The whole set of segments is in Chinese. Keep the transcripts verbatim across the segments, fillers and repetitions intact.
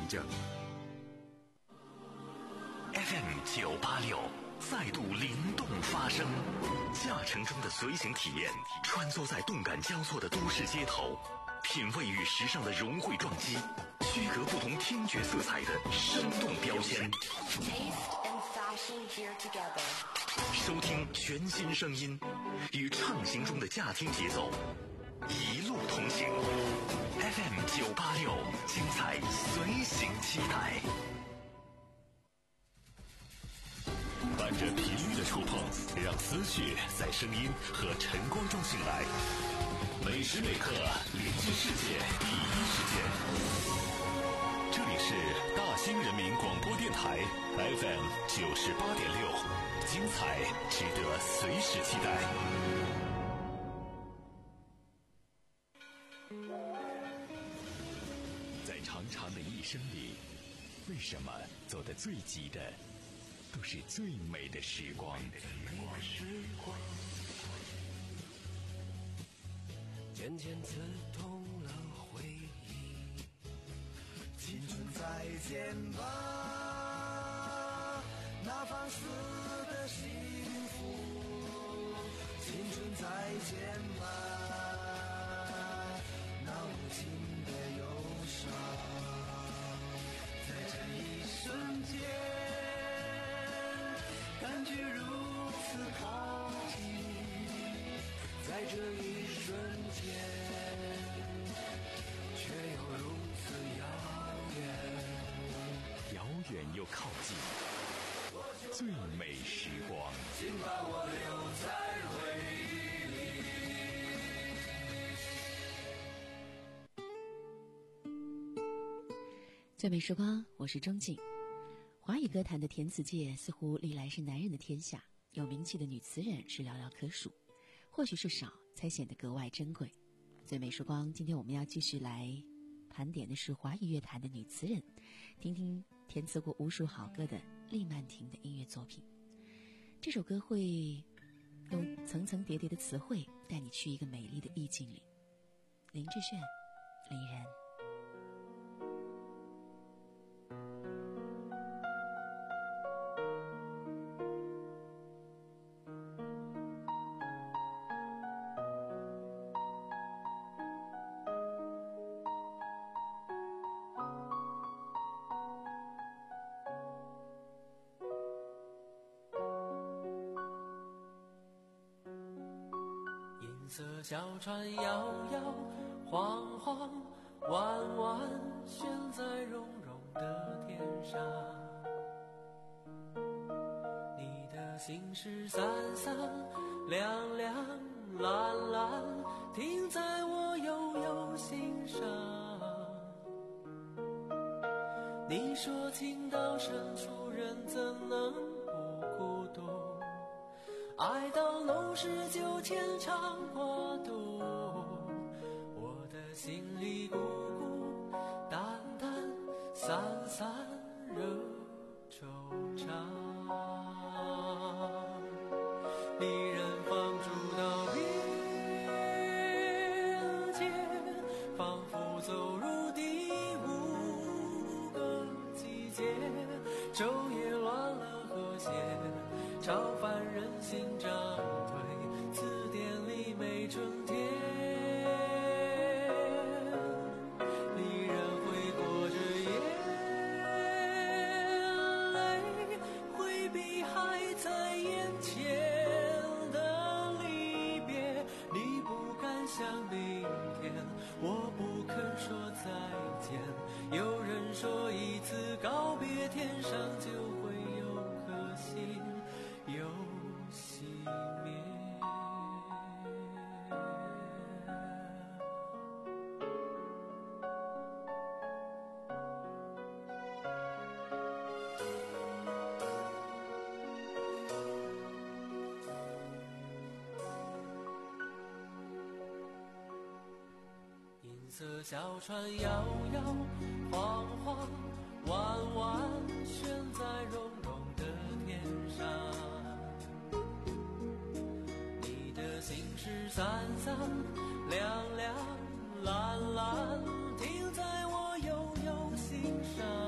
证。F M 九八六再度灵动发声，驾乘中的随行体验，穿梭在动感交错的都市街头，品味与时尚的融汇撞击，区隔不同听觉色彩的生动标签。收听全新声音，与畅行中的驾听节奏，一路同行。F M 九八六，精彩随行期待。伴着频率的触碰，让思绪在声音和晨光中醒来。每时每刻连接世界第一时间。这里是大兴人民广播电台 F M 九十八点六，精彩值得随时期待。在长长的一生里，为什么走得最急的都是最美的时光？ 渐渐刺痛了回忆，青春再见吧，那放肆的幸福，青春再见吧，那无情的忧伤，在这一瞬间感觉如此靠近，在这一瞬间却又如此遥远， 遥远又靠近，最美时光， 请把我留在回忆里。最美时光，我是钟静。华语歌坛的填词界似乎历来是男人的天下，有名气的女词人是寥寥可数，或许是少才显得格外珍贵。最美时光，今天我们要继续来盘点的是华语乐坛的女词人，听听填词过无数好歌的厉曼婷的音乐作品。这首歌会用层层叠叠的词汇带你去一个美丽的意境里。林志炫，离人。 小船摇摇晃晃，弯弯悬在绒绒的天上，你的心事散散亮亮蓝蓝，停在我悠悠心上。你说情到深处人怎能不孤独，爱到浓时就牵肠挂肚，我的心里孤孤单单散散惹惆怅。离人放逐到边界，仿佛走入第五个季节，昼夜乱了和谐，超凡人心涨退，词典里没春天。离人会裹着眼泪，回避还在眼前的离别。你不敢想明天，我不肯说再见。有人说一次告别，天上就会有颗星又熄灭。银色小船摇摇晃晃，弯弯悬在绒绒的天上，你的心事散散亮亮蓝蓝，停在我悠悠心上。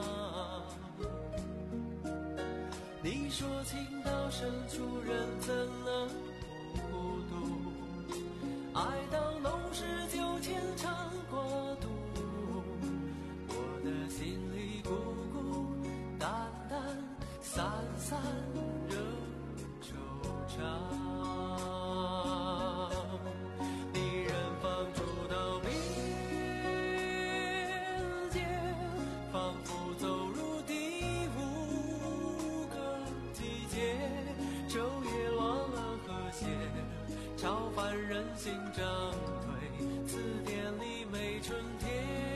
你说情到深处人怎能不孤独，爱到浓时就牵肠过肚，我的心里孤孤单单散散惹惆怅。离人放逐到边界，仿佛走入第五个季节，昼夜乱了和谐，超凡人心涨退，词典里没春天。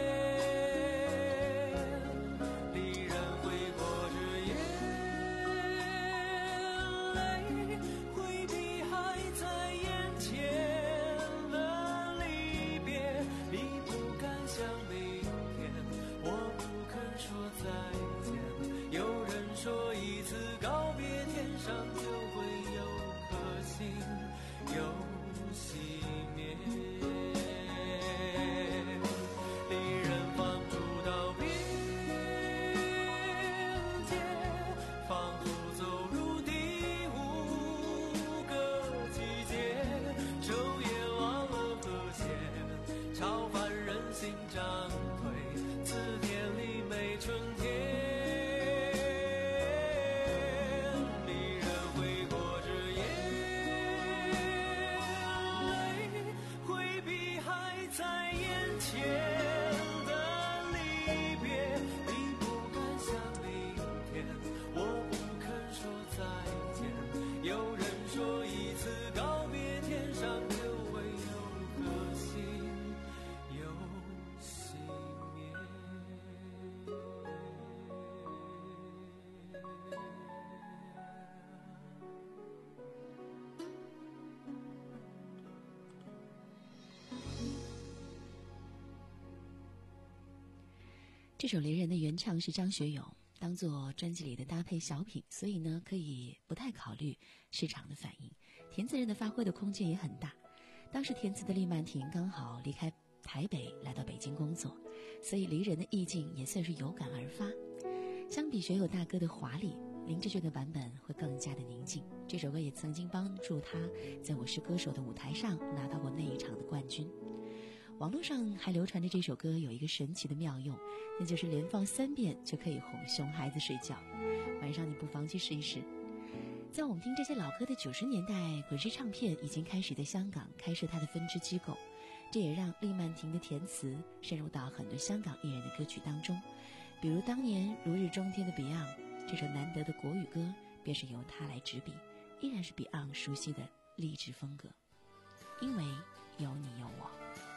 这首《离人》的原唱是张学友，当做专辑里的搭配小品，所以呢可以不太考虑市场的反应，填词人的发挥的空间也很大。当时填词的厉曼婷刚好离开台北来到北京工作，所以《离人》的意境也算是有感而发。相比学友大哥的华丽，林志炫的版本会更加的宁静。这首歌也曾经帮助他在我是歌手的舞台上拿到过那一场的冠军。网络上还流传着这首歌有一个神奇的妙用，那就是连放三遍就可以哄熊孩子睡觉。晚上你不妨去试一试。在我们听这些老歌的九十年代，滚石唱片已经开始在香港开设它的分支机构，这也让厉曼婷的填词深入到很多香港艺人的歌曲当中。比如当年如日中天的 Beyond， 这首难得的国语歌便是由他来执笔，依然是 Beyond 熟悉的励志风格。因为有你有我。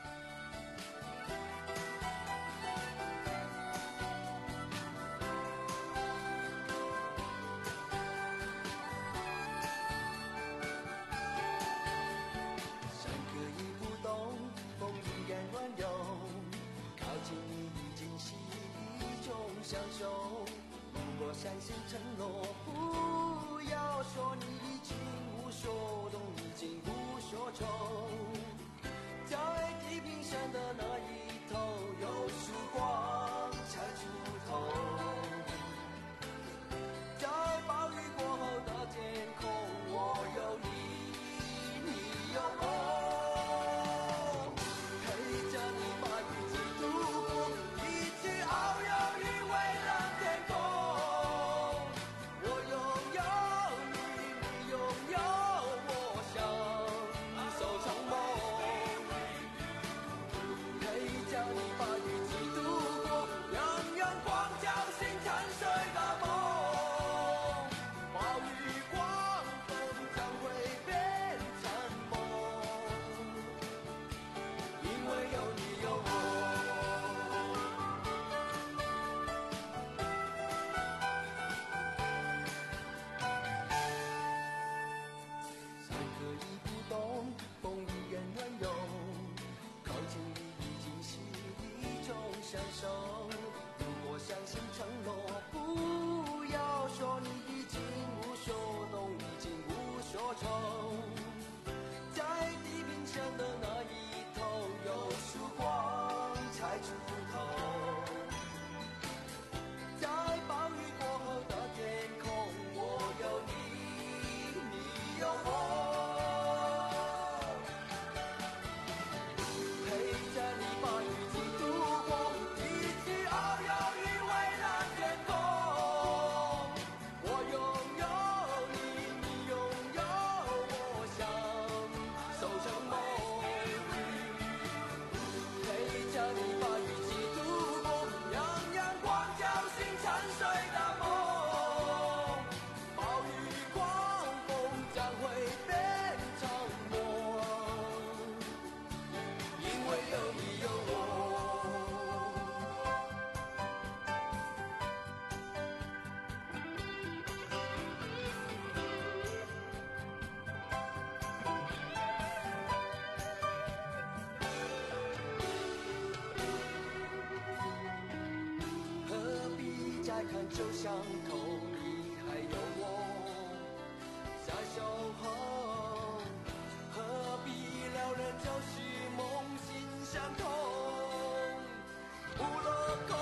享受，如果相信承诺，不要说你已经无所动，已经无所求。在地平线的那一头，有曙光才出头。在暴雨过后的天空，我有你，你有我。 看就像投你还有我在守候，何必撩人就是梦心相通，不落空，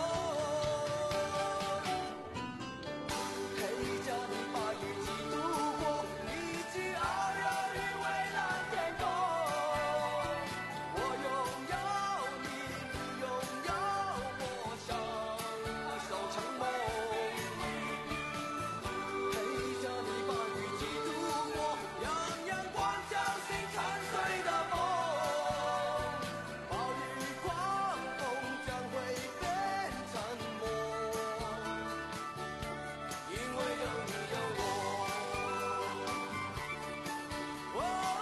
陪着你把雨季度过，一起遨游于蔚蓝天空，我拥有你，你拥有我，相守成梦，陪着你把雨季度过，让阳光叫醒沉睡的梦，暴雨狂风将会变沉默，因为有你有我。哦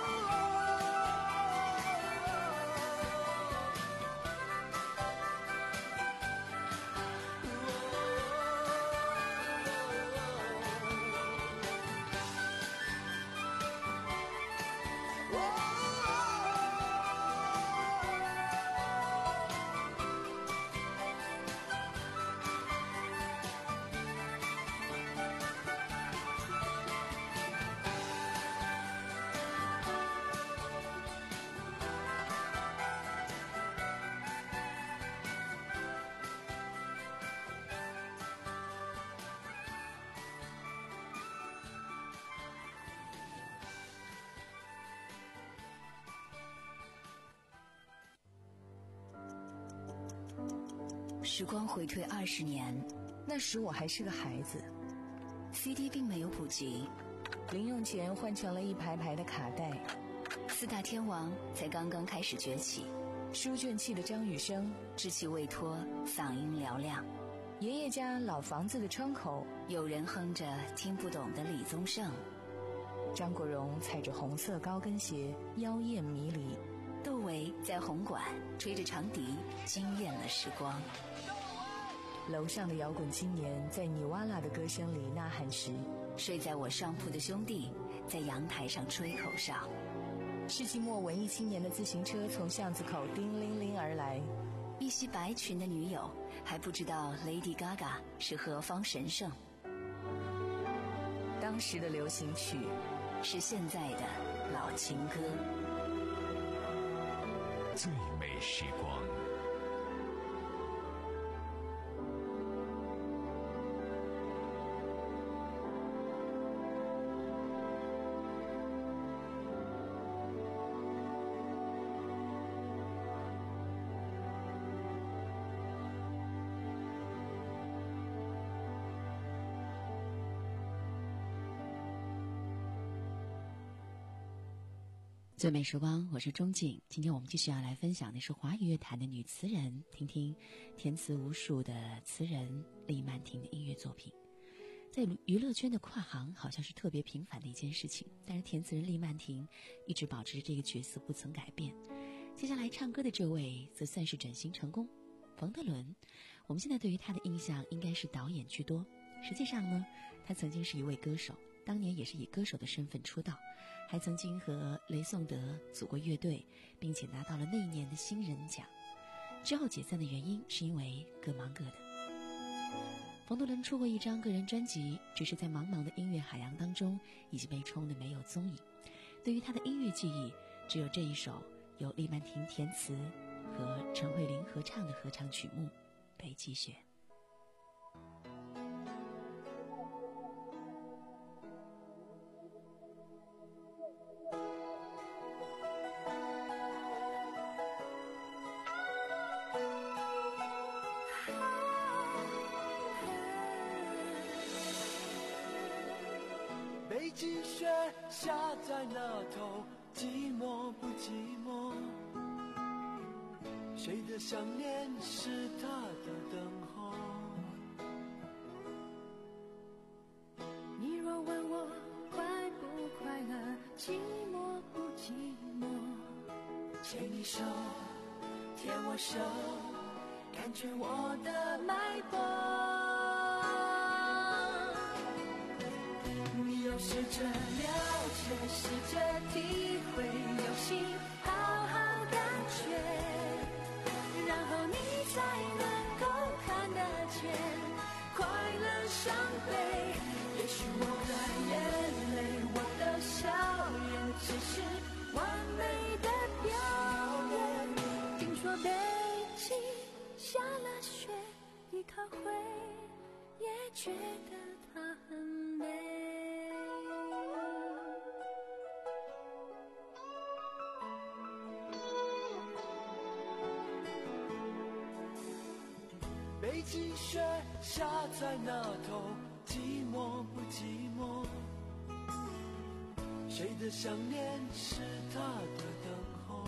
时光回退二十年， 那时我还是个孩子， C D 并没有普及， 零用钱换成了一排排的卡带， 四大天王才刚刚开始崛起， 书卷气的张雨生， 稚气未脱，嗓音嘹亮， 爷爷家老房子的窗口， 有人哼着听不懂的李宗盛， 张国荣踩着红色高跟鞋，妖艳迷离， 窦唯在红馆吹着长笛，惊艳了时光。 楼上的摇滚青年在尼瓦拉的歌声里呐喊时， 睡在我上铺的兄弟在阳台上吹口哨。 世纪末文艺青年的自行车从巷子口叮铃铃而来， 一袭白裙的女友还不知道 Lady Gaga 是何方神圣。 当时的流行曲是现在的老情歌。 最美时光。 最美时光，我是钟静。今天我们继续要来分享的是华语乐坛的女词人，听听填词无数的词人李曼婷的音乐作品。在娱乐圈的跨行好像是特别平凡的一件事情，但是填词人李曼婷一直保持着这个角色不曾改变。接下来唱歌的这位则算是转型成功，冯德伦。我们现在对于他的印象应该是导演居多，实际上呢，他曾经是一位歌手，当年也是以歌手的身份出道，还曾经和雷颂德组过乐队，并且拿到了那一年的新人奖。之后解散的原因是因为各忙各的。冯德伦出过一张个人专辑，只是在茫茫的音乐海洋当中已经被冲得没有踪影。对于他的音乐记忆，只有这一首由李曼婷填词和陈慧琳合唱的合唱曲目《北极雪》。 北极雪下在那头，寂寞不寂寞？谁的想念是他的等候？ 你若问我快不快乐，寂寞不寂寞？ 牵你手，牵我手，感觉我的脉搏。你要试着了解，试着体会，用心好好感觉，然后你才能够看得见快乐伤悲。也许我的眼泪，我的笑颜，只是完美的表演。听说北京下了雪，你可会也觉得它很美？北极雪下在那头，寂寞不寂寞？谁的想念是他的等候？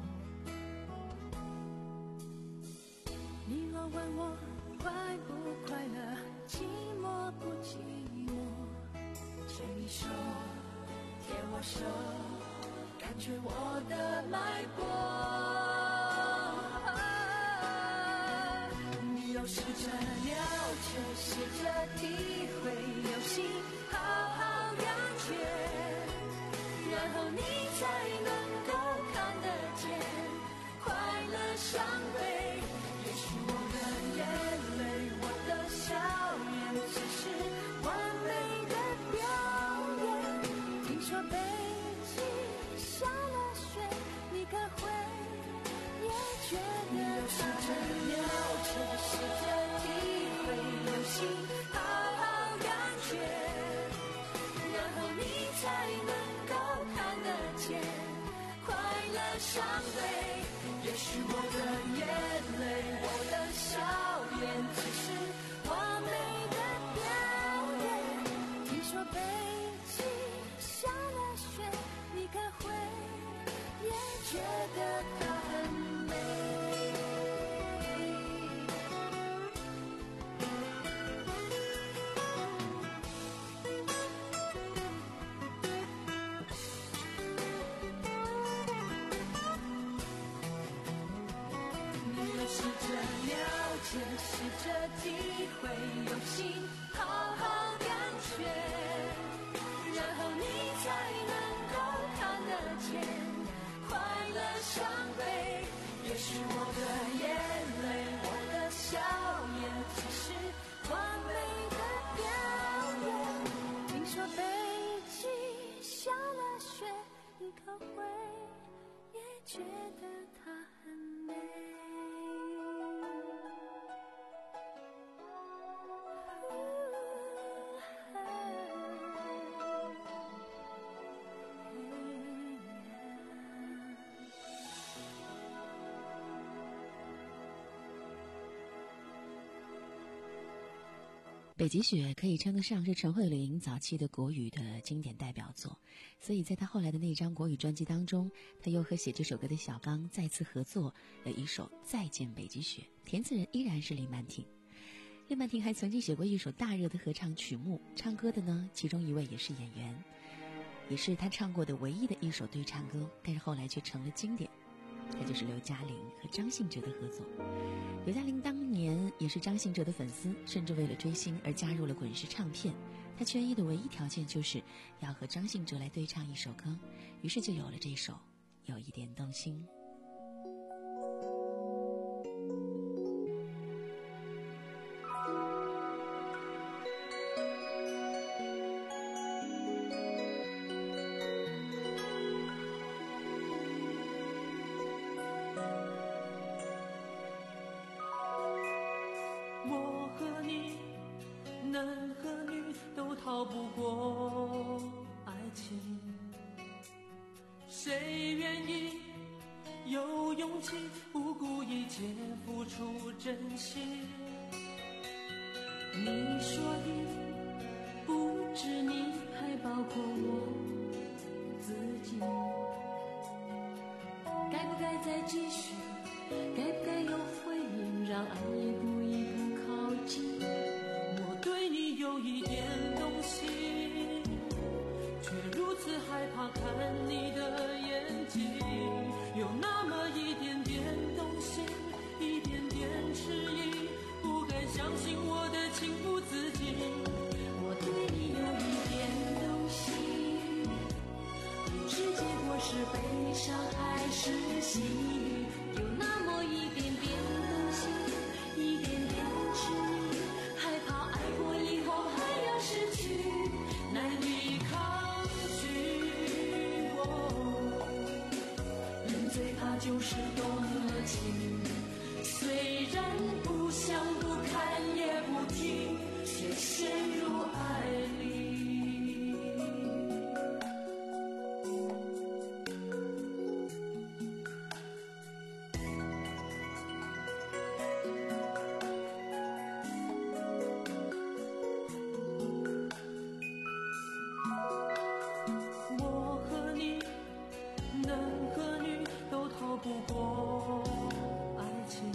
你若问我快不快乐，寂寞不寂寞？牵你手，牵我手，感觉我的脉搏。试着了解，试着体会，用心好好感觉，然后你才能够看得见快乐伤悲。也许我的眼泪，我的笑颜，只是完美的表演。听说北极下了雪，你可会也觉得它很了解，试着体会，用心好好感觉，然后你才能够看得见快乐伤悲。也许我的眼泪，我的笑颜，只是完美的表演。听说北极下了雪，你可会也觉得它很美。试着了解，试着体会，用心好好感觉，然后你才能够看得见快乐伤悲。也许我的眼泪，我的笑颜，只是完美的表演。听说北极下了雪，你可会也觉得它很美？ 北极雪可以称得上是陈慧琳早期的国语的经典代表作，所以在她后来的那张国语专辑当中，她又和写这首歌的小刚再次合作了一首《再见北极雪》，填词人依然是林曼婷。林曼婷还曾经写过一首大热的合唱曲目，唱歌的呢，其中一位也是演员，也是她唱过的唯一的一首对唱歌，但是后来却成了经典。他就是刘嘉玲和张信哲的合作。刘嘉玲当年也是张信哲的粉丝，甚至为了追星而加入了滚石唱片。他缺一的唯一条件就是要和张信哲来对唱一首歌，于是就有了这首《有一点动心》。 逃不过爱情，谁愿意有勇气不顾一切付出真心？你说的不止你，还包括我自己。该不该再继续？该不该有回应？让爱一步一步靠近。我对你有一点动心，却如此害怕看你的眼睛，有那么一点点动心，一点点迟疑，不敢相信我的情不自禁。我对你有一点动心，不知结果是悲伤还是喜悦，有那么一点点动心，一点点迟疑，害怕爱过以后就是动了情。虽然不想不看也不听，却陷入爱里。我和你，男和女都逃不过爱情，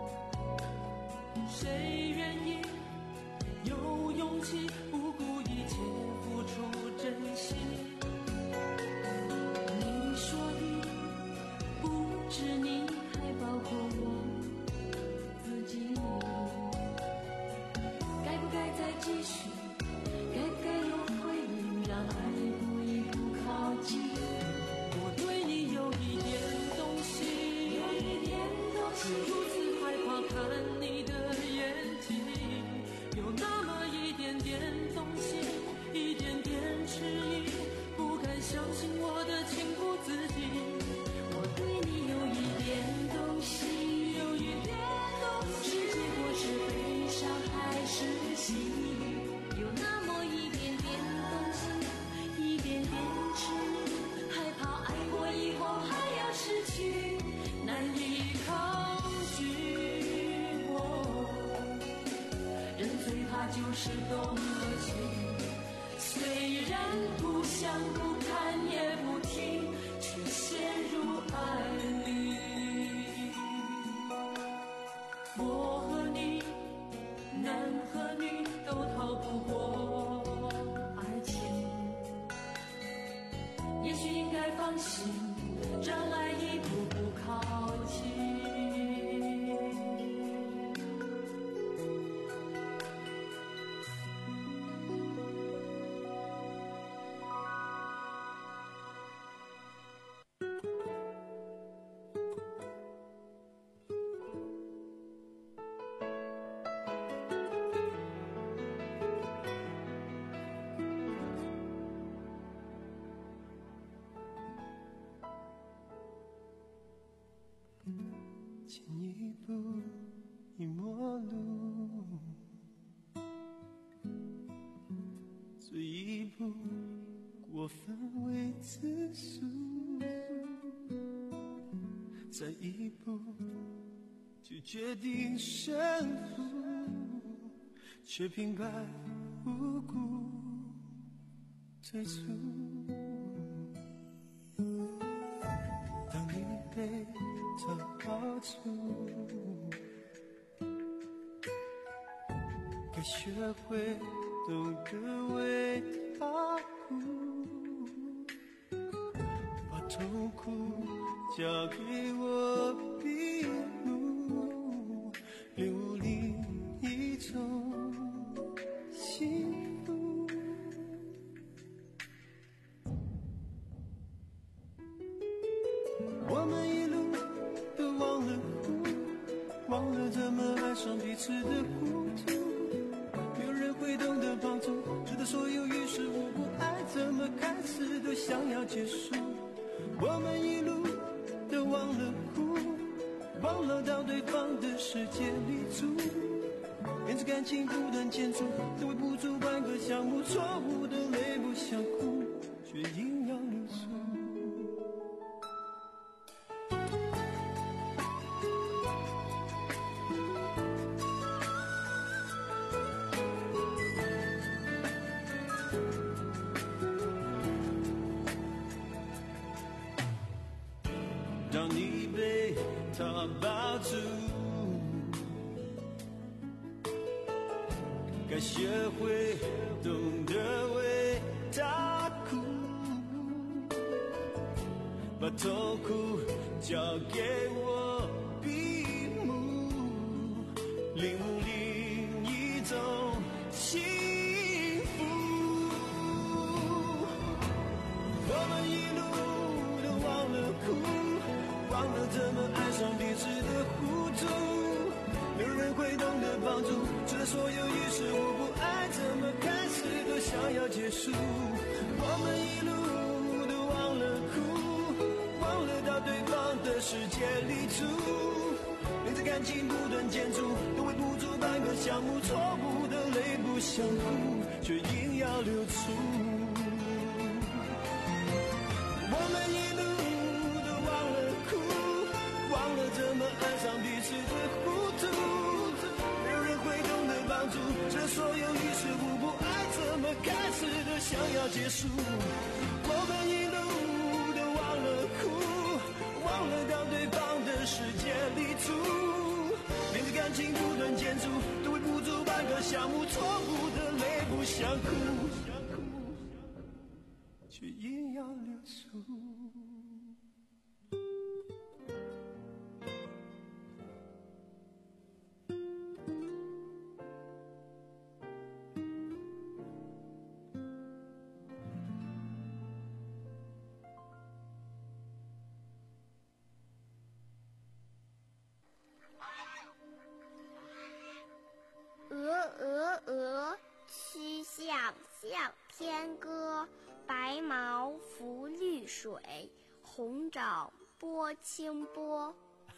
谁愿意有勇气不顾一切付出真心？你说的不止你，还包括我自己。该不该再继续？该不该有回应？让爱一步一步靠近。我对你有一点东西，有一点东西，如此害怕看你的眼睛，有那么一点点东西，一点点迟疑，不敢相信我的情不自禁。我对你有一点东西，有一点东西，是结果是悲伤还是喜？有那么一点点东西，一点点痴迷，害怕爱过以后还要失去，难以抗拒。我人最怕就是动了情，虽然不想不看也不听，却陷入爱里。我和你，男和女都逃不过爱情，也许应该放心，让爱一步步靠近。 前一步已陌路，这一步过分为自述，再一步就决定胜负，却平白无故退出。当你被他抱住，该学会懂得为他哭，把痛苦交给我闭目，领悟另一种幸福。我们一路都忘了哭，忘了怎么爱上彼此的糊涂，没有人会懂得帮助，直到所有于事无补，爱怎么开始都想要结束。我们一路都忘了哭，忘了到对方的世界里住，彼此感情不断减速，都为不足半个项目，错误的泪不想哭，却硬要流出。当你被他抱住，该学会懂得为他哭，把痛苦交给我闭目，领悟另一种幸福。我们一路都忘了哭，忘了怎么爱上彼此的糊涂，没有人会懂得帮助，直到所有于事无补，爱怎么开始都想要结束。我们一路都忘了哭，忘了到到对方的世界里住，明知感情不能建筑，都会不足半个项目，错误的泪不想哭，却硬要流出。我们一路都忘了哭，忘了怎么爱上彼此的糊涂，没有人会懂得帮助，这所有于事无补，爱怎么开始的想要结束。我们一路都忘了哭，忘了到对方的世界里住，明知感情不能建筑，都会不足半个项目，错误的泪不想哭，却硬要流出。 鹅鹅鹅，曲项向天歌。白毛浮绿水，红掌拨清波。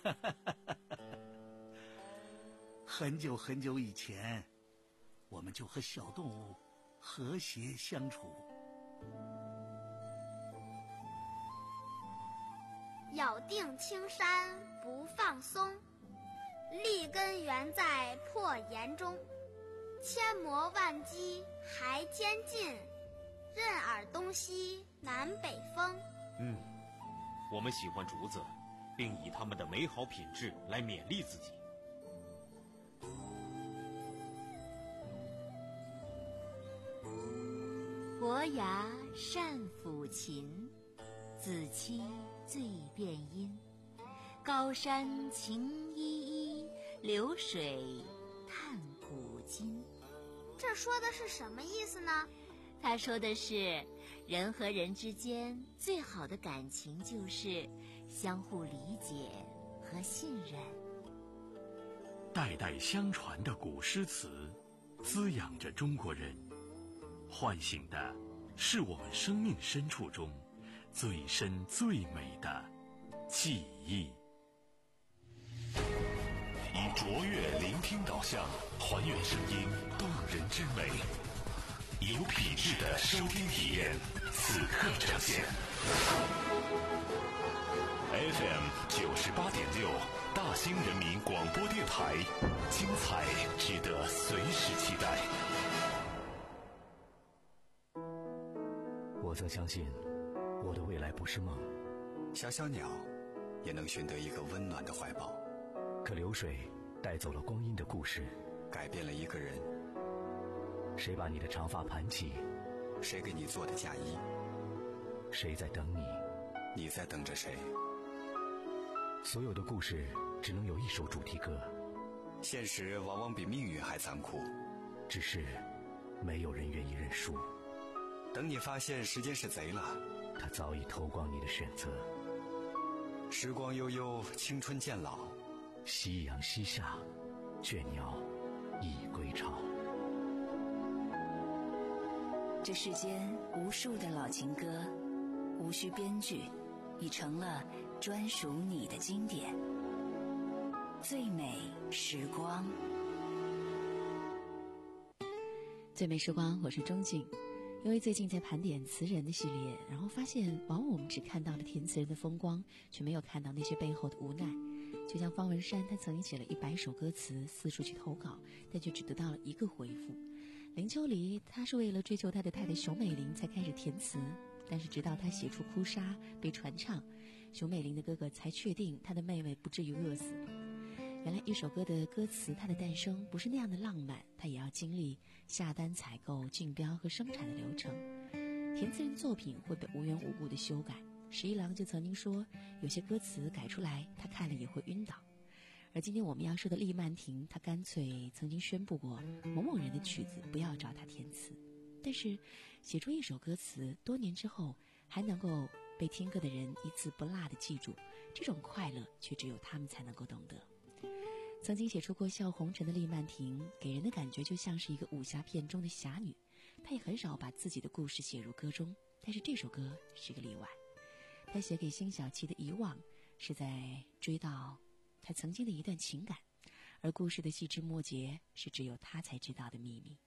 很久很久以前，我们就和小动物和谐相处。 咬定青山不放松，立根原在破岩中。千磨万击还坚劲，任尔东西南北风。 嗯，我们喜欢竹子，并以它们的美好品质来勉励自己。 伯牙善抚琴，子期最辨音。高山晴依依，流水叹古今。 这说的是什么意思呢？ 他说的是，人和人之间最好的感情就是相互理解和信任。 代代相传的古诗词，滋养着中国人，唤醒的是我们生命深处中最深最美的记忆。以卓越聆听导向，还原声音动人之美，有品质的收听体验，此刻呈现。F M 九十八点六，大兴人民广播电台，精彩值得随时期待。 我曾相信，我的未来不是梦。 小小鸟也能寻得一个温暖的怀抱。 可流水带走了光阴的故事， 改变了一个人。 谁把你的长发盘起？ 谁给你做的嫁衣？ 谁在等你？ 你在等着谁？ 所有的故事只能有一首主题歌。 现实往往比命运还残酷， 只是没有人愿意认输。 等你发现时间是贼了， 他早已偷光你的选择。 时光悠悠，青春渐老， 夕阳西下，倦鸟已归巢。 这世间无数的老情歌，无需编剧，已成了专属你的经典。最美时光， 最美时光，我是钟静。因为最近在盘点词人的系列，然后发现往往我们只看到了填词人的风光，却没有看到那些背后的无奈。就像方文山，他曾经写了一百首歌词四处去投稿，但却只得到了一个回复。林秋离，他是为了追求他的太太熊美玲才开始填词，但是直到他写出《哭砂》被传唱，熊美玲的哥哥才确定他的妹妹不至于饿死。原来一首歌的歌词，它的诞生不是那样的浪漫，它也要经历下单、采购、竞标和生产的流程。填词人作品会被无缘无故的修改，十一郎就曾经说，有些歌词改出来，他看了也会晕倒。而今天我们要说的厉曼婷，她干脆曾经宣布过，某某人的曲子不要找她填词。但是写出一首歌词，多年之后还能够被听歌的人一字不落地记住，这种快乐却只有他们才能够懂得。曾经写出过《笑红尘》的厉曼婷，给人的感觉就像是一个武侠片中的侠女，她也很少把自己的故事写入歌中，但是这首歌是个例外。她写给辛晓琪的遗忘， 是在追悼他曾经的一段情感，而故事的细枝末节是只有他才知道的秘密。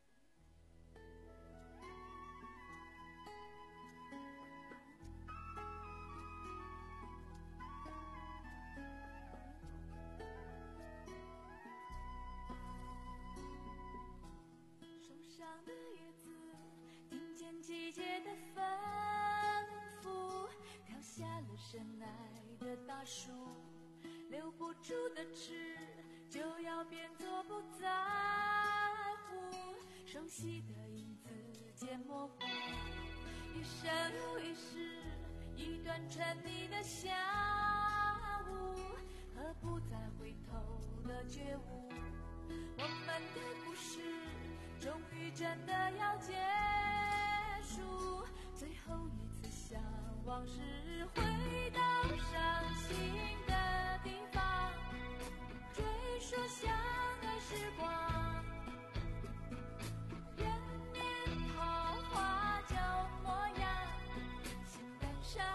上的叶子听见季节的吩咐，跳下了深爱的大树，留不住的痴就要变作不在乎，熟悉的影子渐模糊，一生又一世，一段沉溺的下午和不再回头的觉悟，我们的故事终于真的要结束，最后一次向往事回到伤心的地方，追溯相爱时光，人面桃花旧模样，心感伤。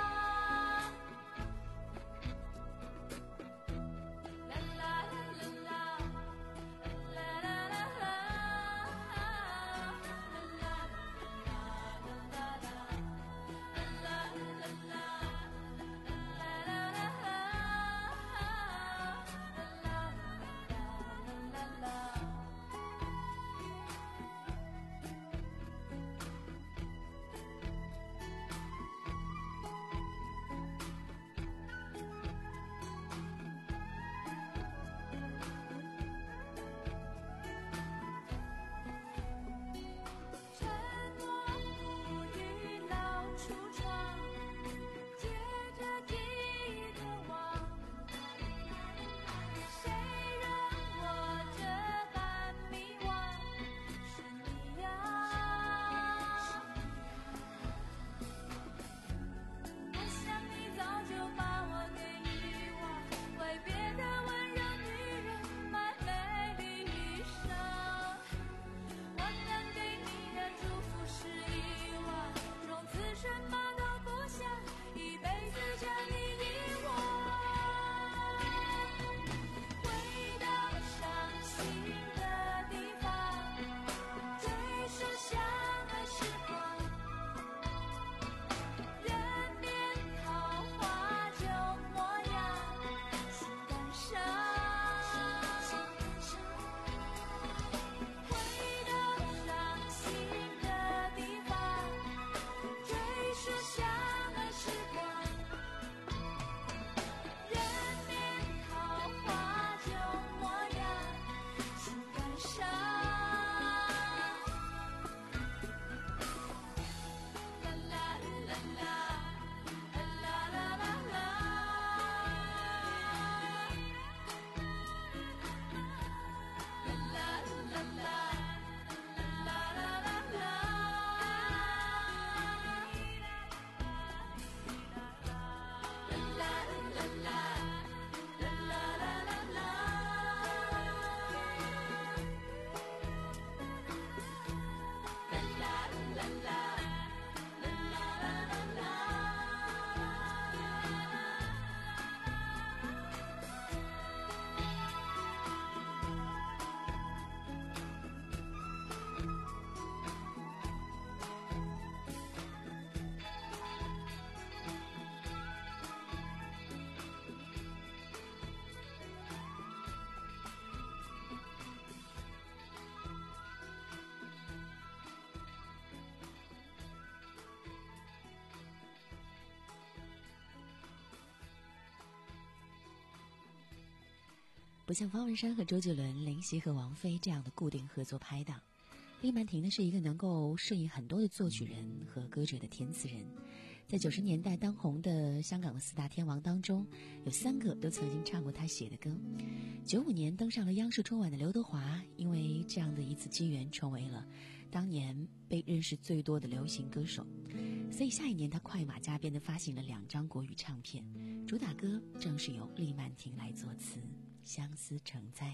不像方文山和周杰伦、林夕和王菲这样的固定合作拍档，李曼婷呢是一个能够适应很多的作曲人和歌者的填词人。在九十年代当红的香港的四大天王当中，有三个都曾经唱过他写的歌。九五年登上了央视春晚的刘德华，因为这样的一次机缘，成为了当年被认识最多的流行歌手。所以下一年他快马加鞭地发行了两张国语唱片，主打歌正是由李曼婷来作词，《相思成灾》。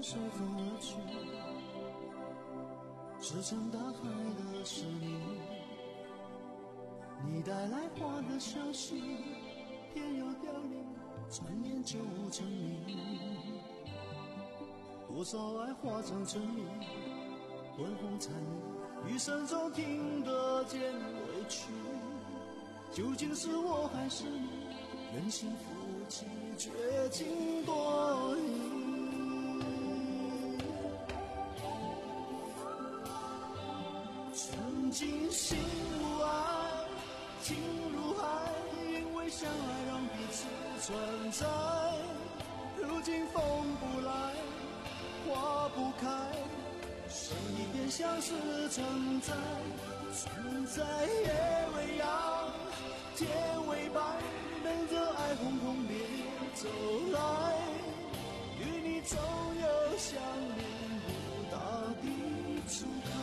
随风而去，石沉大海的是你，你带来花的消息，偏又凋零，转眼就无成名。多少爱化成春泥，昏红残余，余生中听得见委屈。究竟是我还是你，任性负气，绝情多疑。曾经心无爱，情如海，因为相爱让彼此存在。如今风不来，花不开，生命便像是存在，存在也为阳，天为白，等着爱轰轰烈烈走来。与你总有相恋不到的初开。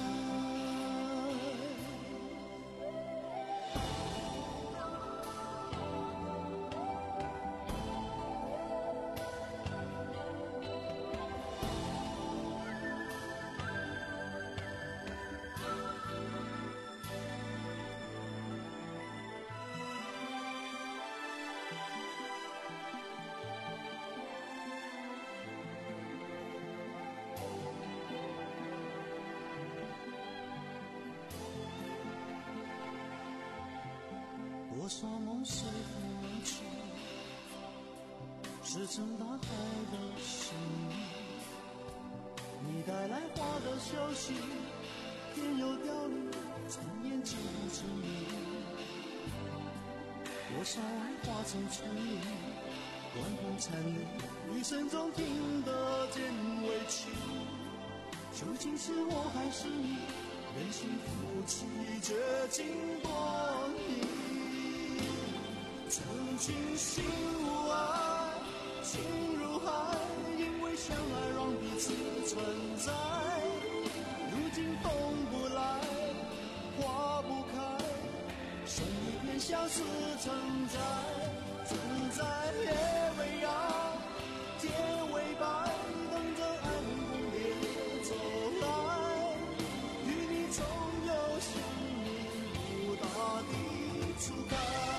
多少梦随风而去，石沉大海的是你，你带来花的消息，天又凋零，转眼就成泥。多少爱化成春泥，观红残留，余生中听得见委屈。究竟是我还是你，任性负气，绝情多疑。曾经心无爱，情如海，因为相爱让彼此存在。如今风不来，花不开，生命便像是存在，存在也为阳，天为白，等着爱轰轰烈烈走来。与你总有生命不大的初开。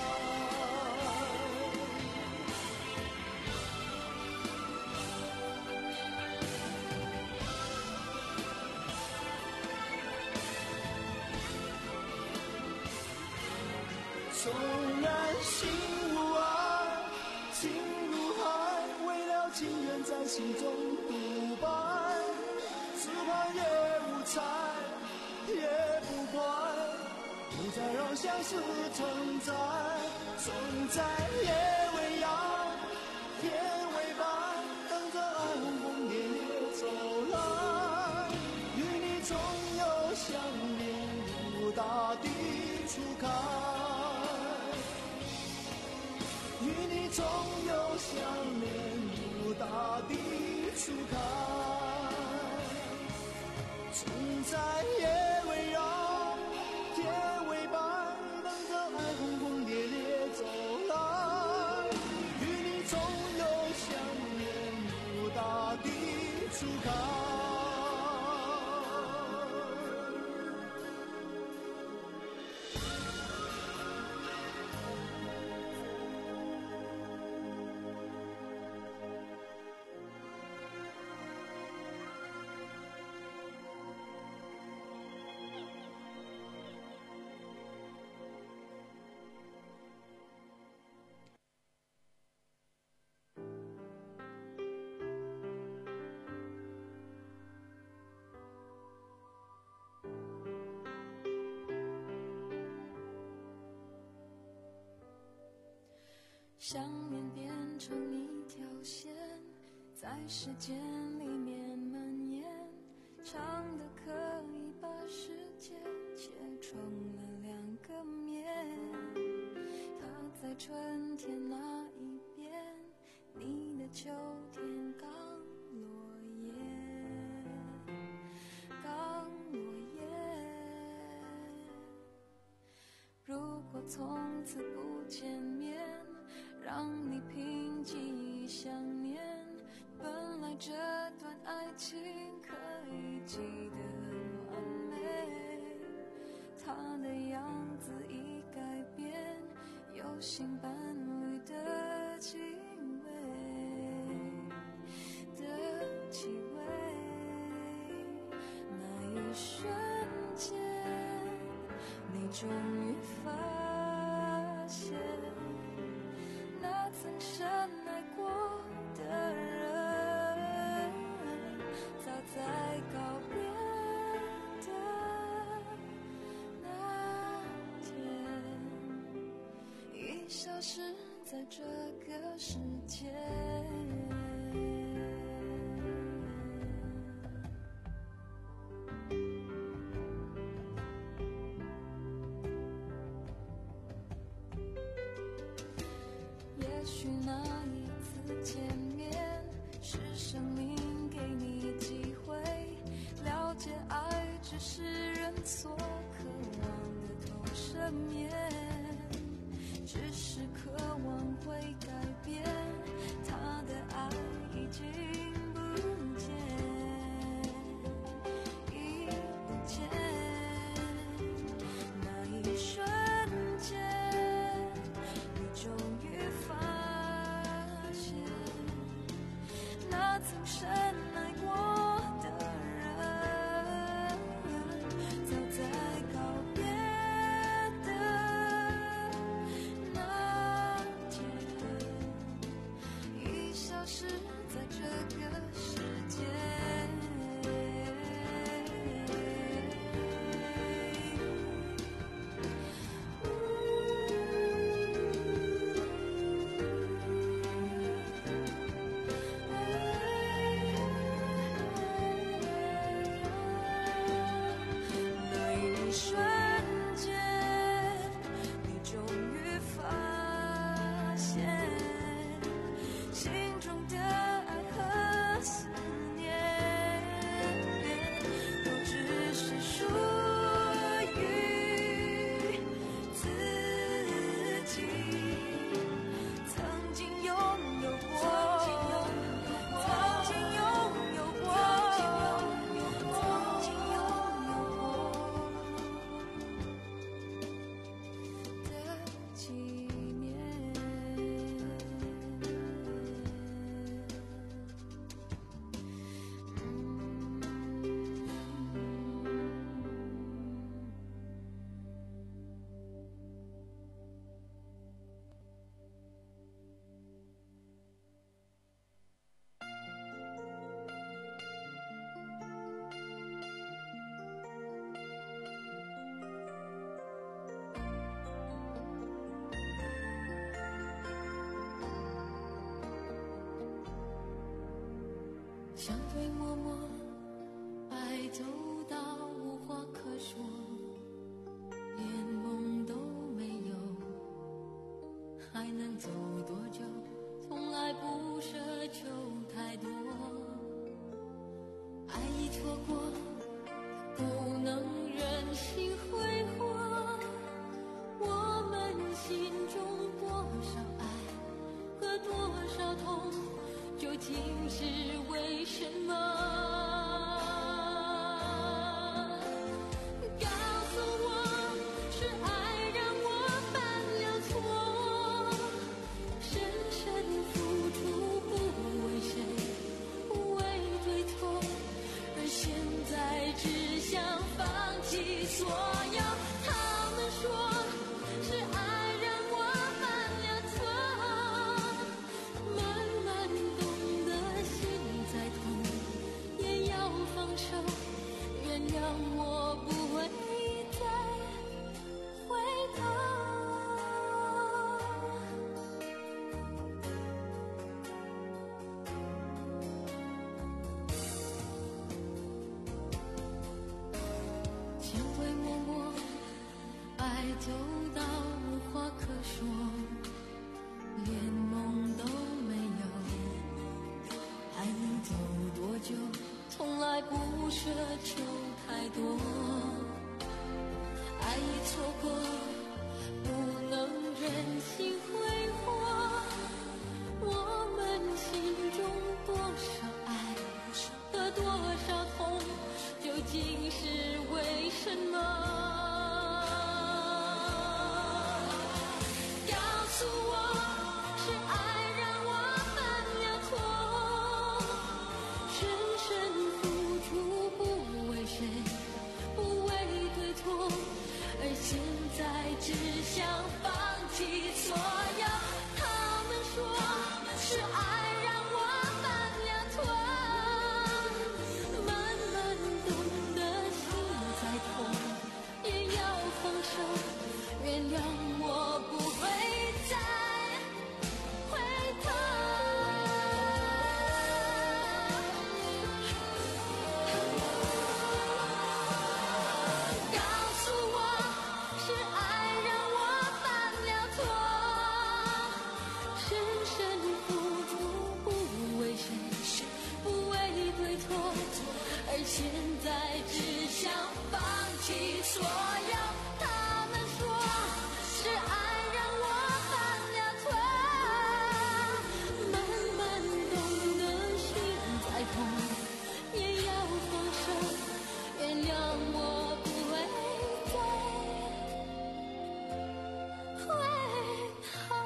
纵然心无爱，情如海，为了情愿在心中独白，只怕也无猜，也不怪，不再让相思存在，存在也为阳，天为白，等着爱轰轰烈烈走来。与你总有相恋如大地初开，与你总有相恋如大地初开，存在也为阳，天为白，等着爱轰轰烈烈走来。与你总有相恋如大地初开。 想念变成一条线，在时间里面蔓延，长的可以把世界切成了两个面。它在春天那一边，你的秋天刚落叶，刚落叶。如果从此不见面，让你凭记忆想念，本来这段爱情可以记得完美，他的样子已改变，有新伴侣的气味的气味。那一瞬间，你终于发现，那曾深爱过的人，早在告别的那天，已消失在这个世界。也许那一次见面，是生命给你机会，了解爱只是人所渴望的同生面，只是渴望会改变，他的爱已经不见，已不见。那一瞬间，你终于发现，那曾深爱过的人，早在告别的那天，已消失在这个世界。那一瞬间，你终于发现，心中的爱和思念，都只是属于自己。曾经拥有过，曾经拥有过，曾经拥有过的纪念。相对默默，爱走到无话可说，连梦都没有，还能走多久？从来不奢求太多，爱已错过，不能任性挥霍，我们心中多少爱和多少痛，究竟是为什么？告诉我，是爱让我犯了错，深深付出不为谁，不为对错，而现在只想放弃所有。他们说是爱让我犯了错，慢慢懂得心在痛，也要放手，原谅我不会再回头。千回默默，爱走到无话可说，连梦都没有，还能走多久？从来不奢求太多，爱已错过，不能任性挥霍，我们心中多少爱和多竟是为什么？告诉我，是爱让我犯了错，深深付出，不为谁，不为对错，而现在只想放弃所有。他们说是爱让我犯了错，慢慢懂得心在痛，也要放手，原谅我不会再回头。告诉我，是爱让我犯了错，深深付出，不为谁，不为对错，而现在只想放弃所有。他们说是爱让我犯了错，慢慢懂得心在痛，也要放手，原谅我不会再回头。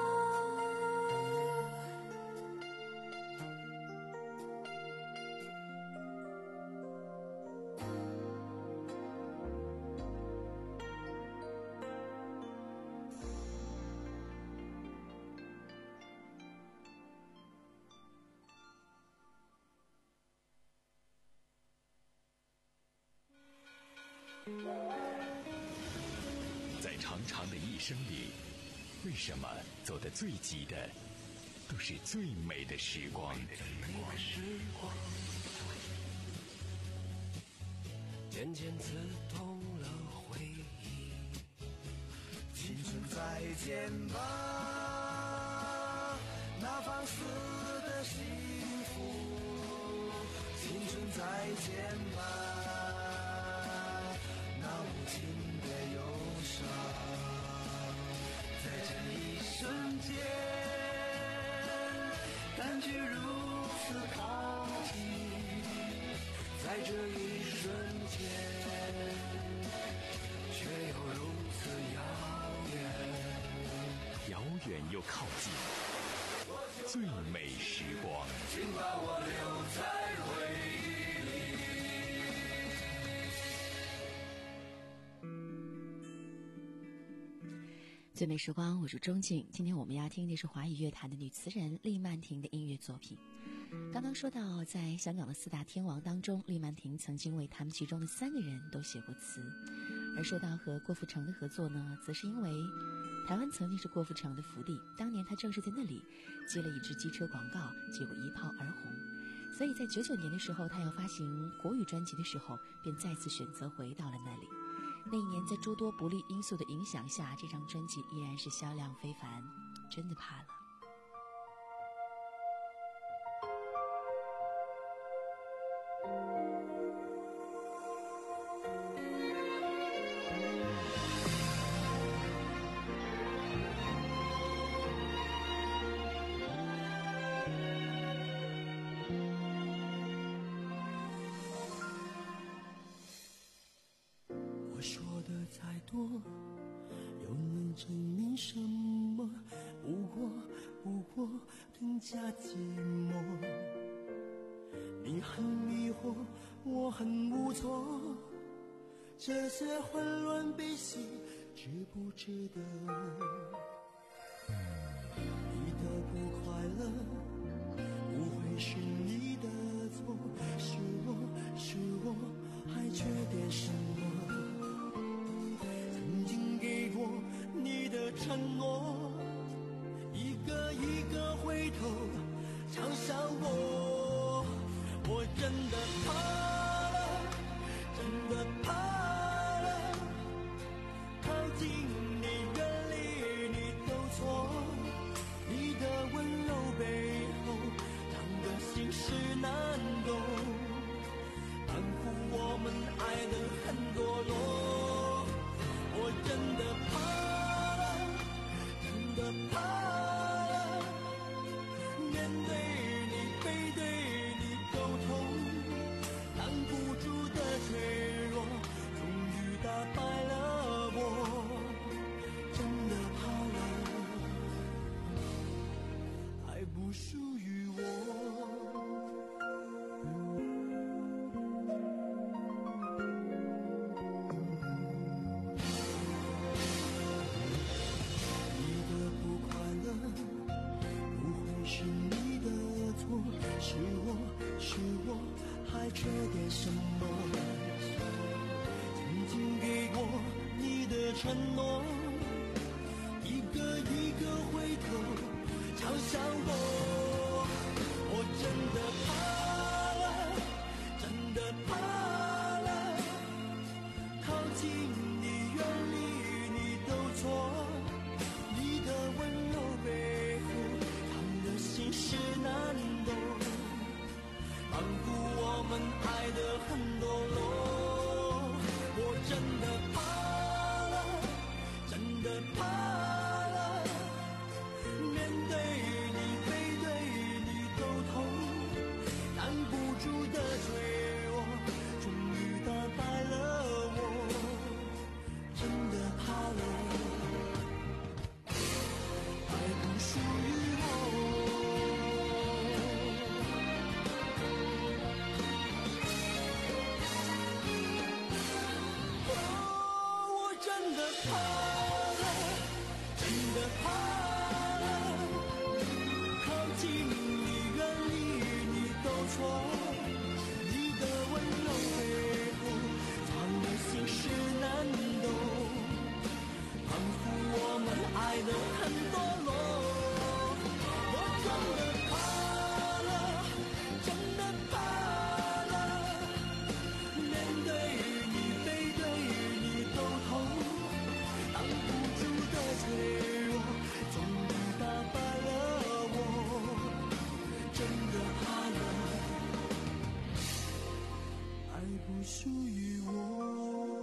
在长长的一生里，为什么走得最急的都是最美的时光？ 渐渐刺痛了回忆，青春再见吧，那放肆的幸福，青春再见吧，那无情的忧伤，在这一瞬间，感觉如此靠近，在这一瞬间，却又如此遥远， 遥远又靠近，最美时光。 请把我留在回忆里。 最美时光，我是钟静。今天我们要听的是华语乐坛的女词人厉曼婷的音乐作品。刚刚说到，在香港的四大天王当中，厉曼婷曾经为他们其中的三个人都写过词。而说到和郭富城的合作呢，则是因为台湾曾经是郭富城的福地，当年他正是在那里接了一支机车广告，结果一炮而红。所以在九九年的时候，他要发行国语专辑的时候，便再次选择回到了那里。那一年，在诸多不利因素的影响下，这张专辑依然是销量非凡，真的怕了。 说的再多，又能证明什么？不过，不过更加寂寞。你很迷惑，我很无措，这些混乱悲喜，值不值得？你的不快乐，不会是你的错，是我，是我还缺点什么？曾经给过你的承诺，一个一个回头常伤我，我真的怕了，真的怕了，靠近你，远离你都错，你的温柔背后藏的心事难懂，仿佛我们爱得很堕落，我真的怕了，真的怕了，面对你，背对你沟通，挡不住的吹承诺，一个一个回头朝向我。我真的怕了，真的怕了，靠近你，远离你都错。你的温柔背后藏的心事难懂，仿佛我们爱得很堕落。我真的怕了，真的怕了，面对你背对你都痛，挡不住的坠落终于打败了我。真的怕了，爱不属于我。怕了，真的怕了，靠近你，远离你都错。你的温柔背后藏的心事难懂，仿佛我们爱得很堕落。我真的怕了，真的怕了，面对你背对你都痛。挡不住的脆弱，终于打败了我。真的怕了，爱不属于我。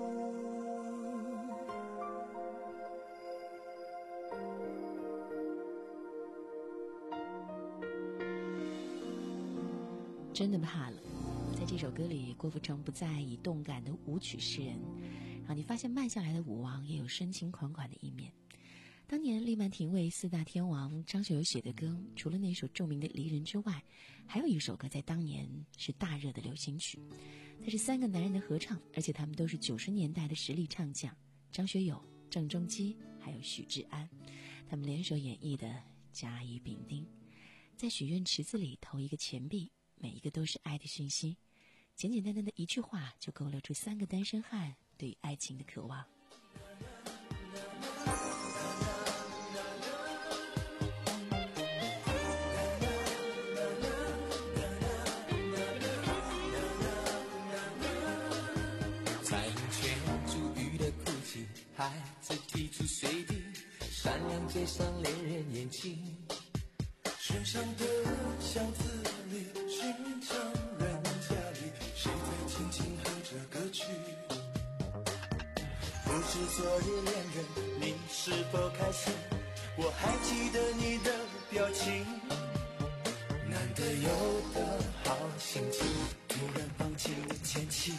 真的怕了。在这首歌里，郭富城不再以动感的舞曲示人，让你发现慢下来的舞王也有深情款款的一面。当年厉曼婷为四大天王张学友写的歌，除了那首著名的《离人》之外，还有一首歌在当年是大热的流行曲。它是三个男人的合唱，而且他们都是九十年代的实力唱将，张学友、郑中基还有许志安，他们联手演绎的《甲乙丙丁》。在许愿池子里投一个钱币，每一个都是爱的讯息。简简单单的一句话，就勾勒出三个单身汉对爱情的渴望。 彩虹圈珠玉的哭泣，孩子提出随地，闪亮街上恋人眼睛，身上的箱子里，寻常人家里，谁在轻轻哼着歌曲？不知昨日恋人你是否开心？我还记得你的表情，难得有的好心情，突然放弃了前妻，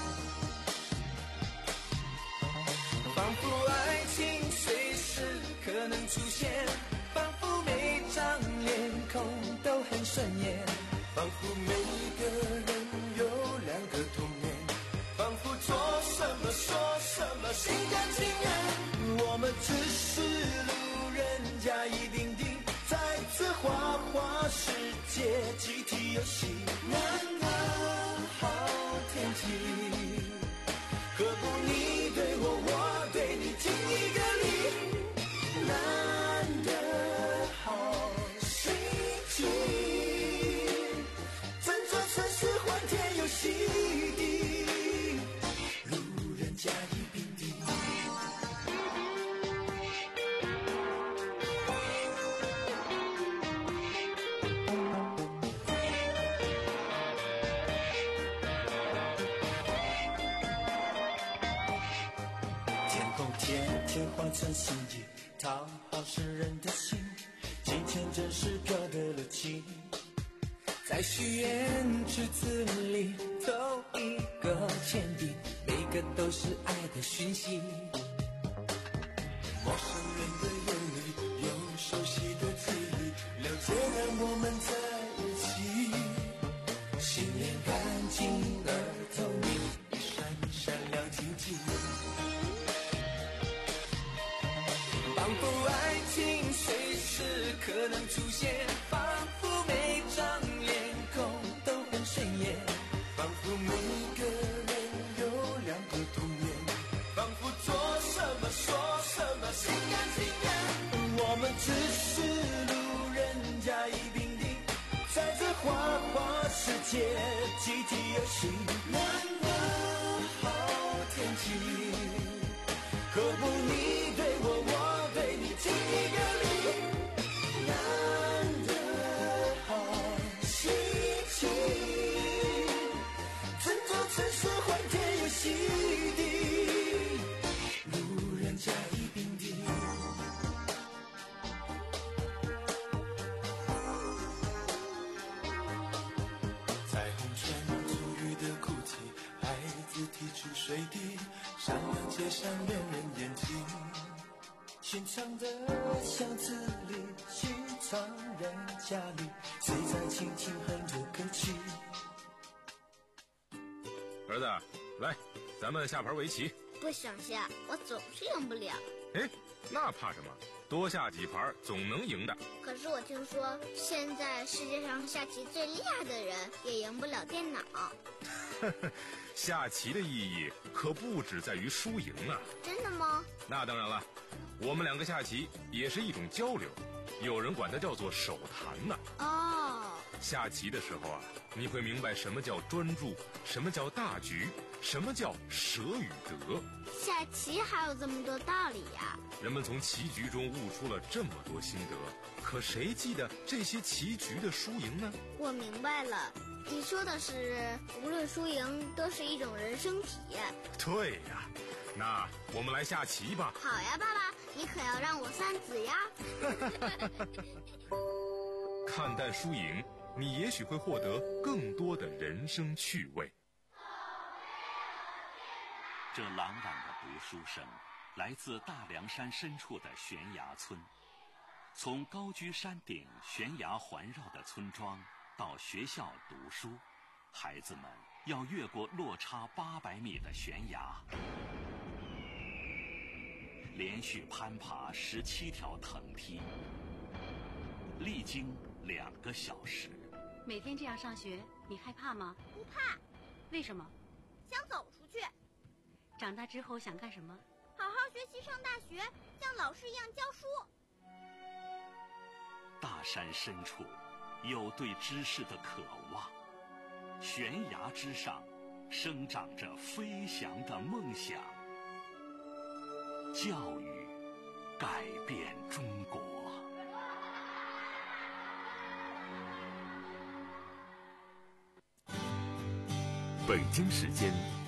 仿佛爱情随时可能出现，仿佛每张脸孔都很顺眼，仿佛每个人有两个童年，仿佛做什么说什么心甘情愿。我们只是路人甲乙丙丁，在此花花世界集体游戏，难得好天气，何不你对我，我对你，敬一个礼，难得好心情，整座城市欢天又喜地，路人甲乙丙丁。天空天天换成心意，讨好世人的心，今天真是飘得了情，在许愿池子里投一个钱币，每个都是爱的讯息，陌生人的眼里有熟悉的记忆，了解让我们在一起，心连干净而透明，一闪一闪亮晶晶，仿佛爱情随时可能出现，仿佛每张脸孔都很顺眼，仿佛每个人有两个童年，仿佛做什么说出水滴，上扬街上恋人眼睛。寻常的巷子里，寻常人家里，谁在轻轻哼着歌曲？ 儿子，来，咱们下盘围棋。 不想下，我总是赢不了。 哎，那怕什么？多下几盘总能赢的。 可是我听说，现在世界上下棋最厉害的人也赢不了电脑。 下棋的意义可不只在于输赢啊！ 真的吗？ 那当然了，我们两个下棋也是一种交流，有人管它叫做手谈呢。 哦， 下棋的时候啊，你会明白什么叫专注，什么叫大局，什么叫舍与得。 下棋还有这么多道理呀！ 人们从棋局中悟出了这么多心得，可谁记得这些棋局的输赢呢？ 我明白了，你说的是无论输赢都是一种人生体验。 对呀，那我们来下棋吧。 好呀，爸爸，你可要让我三子呀。 看淡输赢，你也许会获得更多的人生趣味。 这朗朗的读书声来自大凉山深处的悬崖村。从高居山顶悬崖环绕的村庄到学校读书，孩子们要越过落差八百米的悬崖，连续攀爬十七条藤梯，历经两个小时。 每天这样上学，你害怕吗？ 不怕。 为什么？ 想走出去。 长大之后想干什么？ 好好学习，上大学，像老师一样教书。 大山深处有对知识的渴望，悬崖之上生长着飞翔的梦想。教育改变中国。 北京时间